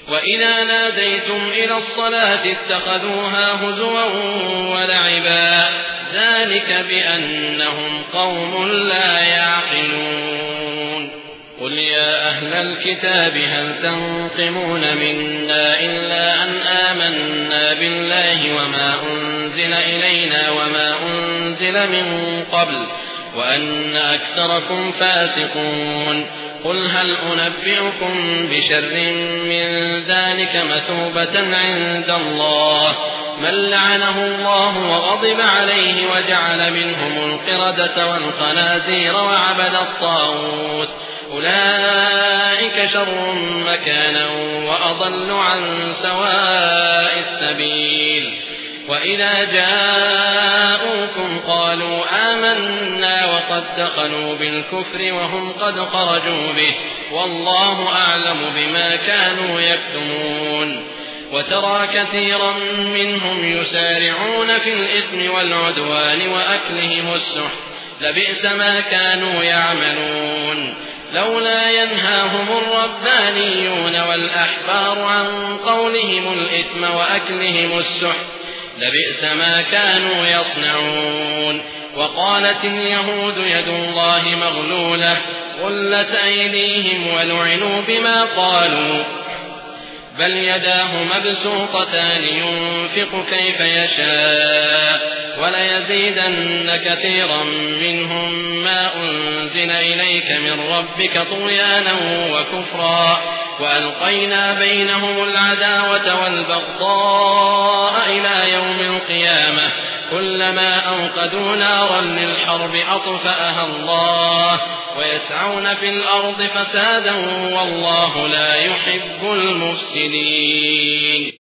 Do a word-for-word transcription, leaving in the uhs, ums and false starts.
وإذا ناديتم إلى الصلاة اتخذوها هزوا ولعبا ذلك بأنهم قوم لا يعقلون. قل يا أهل الكتاب هل تنقمون منا إلا أن آمنا بالله وما أنزل إلينا وما أنزل من قبل وأن أكثركم فاسقون. قل هل أنبئكم بشر من ذلك مثوبة عند الله من لعنه الله وغضب عليه وجعل منهم القردة والخنازير وعبد الطاغوت أولئك شر مكانا وأضل عن سواء السبيل. وإذا جاءوكم قالوا آمنا وقد دخلوا بالكفر وهم قد خرجوا به والله أعلم بما كانوا يكتمون. وترى كثيرا منهم يسارعون في الإثم والعدوان وأكلهم السحت لبئس ما كانوا يعملون. لولا ينهاهم الربانيون والأحبار عن قولهم الإثم وأكلهم السحت لبئس ما كانوا يصنعون. وقالت اليهود يد الله مغلولة غلت أيديهم ولعنوا بما قالوا بل يداه مبسوطتان ينفق كيف يشاء وليزيدن كثيرا منهم ما أنزل إليك من ربك طغيانا وكفرا وألقينا بينهم العداوة والبغضاء إلى يوم القيامة كلما أوقدوا نارا للحرب أطفأها الله ويسعون في الأرض فسادا والله لا يحب المفسدين.